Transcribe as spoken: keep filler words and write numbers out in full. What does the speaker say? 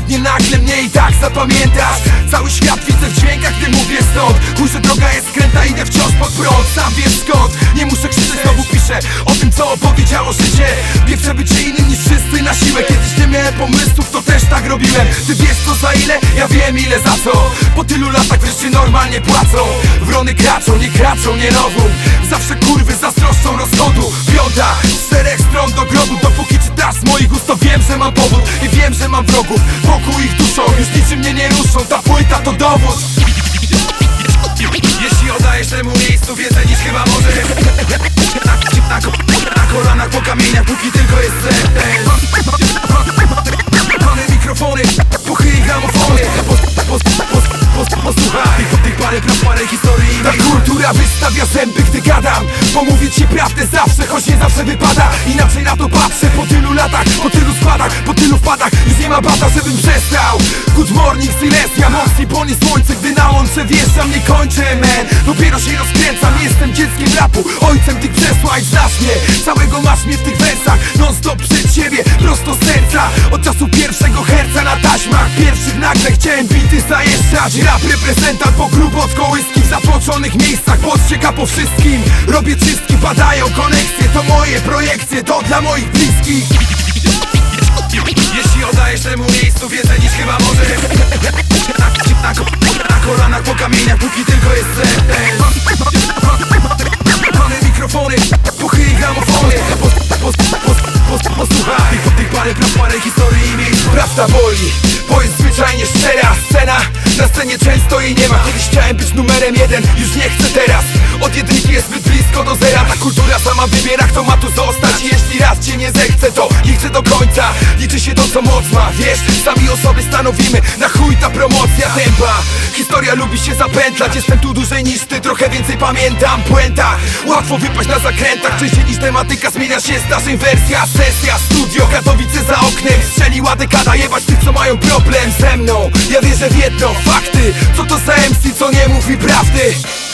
spadnie nagle mnie i tak zapamiętasz. Cały świat widzę w dźwiękach, gdy mówię stąd. Chuj, że droga jest skręta, idę wciąż pod prąd. Sam wiesz skąd, nie muszę krzyczeć, znowu piszę o tym, co opowiedziało życie. Pierwsze bycie innym niż wszyscy na siłę. Kiedyś nie miałem pomysłów, to też tak robiłem. Ty wiesz co za ile? Ja wiem ile za co. Po tylu latach wreszcie normalnie płacą. Wrony kraczą, nie kraczą, nie nową. Zawsze kurwy zazdroszczą rozchodu. Piąta, z czterech stron do grobu. Dopóki czytasz z moich ust, to wiem, że mam powód. I wiem, że mam wrogów, wokół ich duszą. Już niczym mnie nie ruszą, ta płyta to dowód. Jeśli oddajesz temu miejscu więcej niż chyba może. Na, na, na kolanach po kamieniach, póki tylko jest sen. Mamy mikrofony, puchy i gramofony. Posłuchaj, po tych parę praw, parę historii. Ta kultura wystawia zęby, gdy gadam. Bo mówię ci prawdę zawsze, choć nie zawsze wypada. Inaczej na to patrzę po tylu latach, po tylu składach, po tylu wpadach. Już nie ma bata, żebym przestał. Good morning, Silesia, mocniej płonie słońce. Gdy na łące wjeżdżam, nie kończę, man. Dopiero się rozkręcam, jestem dzieckiem rapu, ojcem tych przesłań. Znasz mnie, całego masz mnie w tych wersach. Non stop przed siebie, prosto z serca. Od czasu pierwszego herca na taśmach pierwszych nagle chciałem bity zajeżdżać. Rap reprezentant po grubo od kołyski w zatłoczonych miejscach. Podcieka po wszystkim, robię czystki, padają koneksje. To moje projekcje, to dla moich bliskich. Jeśli oddajesz temu miejscu więcej niż chyba może. Na, na, na kolanach po kamieniach, póki tylko jest sen. Mamy mikrofony, puchy i gramofony. Posłuchaj, po tych parę praw, parę historii i miejsc. Prawda boli, bo jest zwyczajnie szczera scena. Na scenie często jej nie ma. Kiedyś chciałem być numerem jeden, już nie chcę teraz. Od jedynki jest zbyt blisko do zera. Ta kultura sama wybiera, kto ma tu zostać. I jeśli raz cię nie zechce, to nie chcę do końca. Liczy się to, co moc ma, wiesz. Sami o sobie stanowimy, na chuj ta promocja tempa. Historia lubi się zapętlać. Jestem tu dłużej niż ty, trochę więcej pamiętam. Puenta, łatwo wypaść na zakrętach. Częściej niż tematyka, zmienia się zdarzeń wersja. Sesja, studio, Katowice za oknem. Strzeliła dekada, jebać tych, co mają problem ze mną. Ja wierzę w jedno, fakty. Co to za M C, co nie mówi prawdy?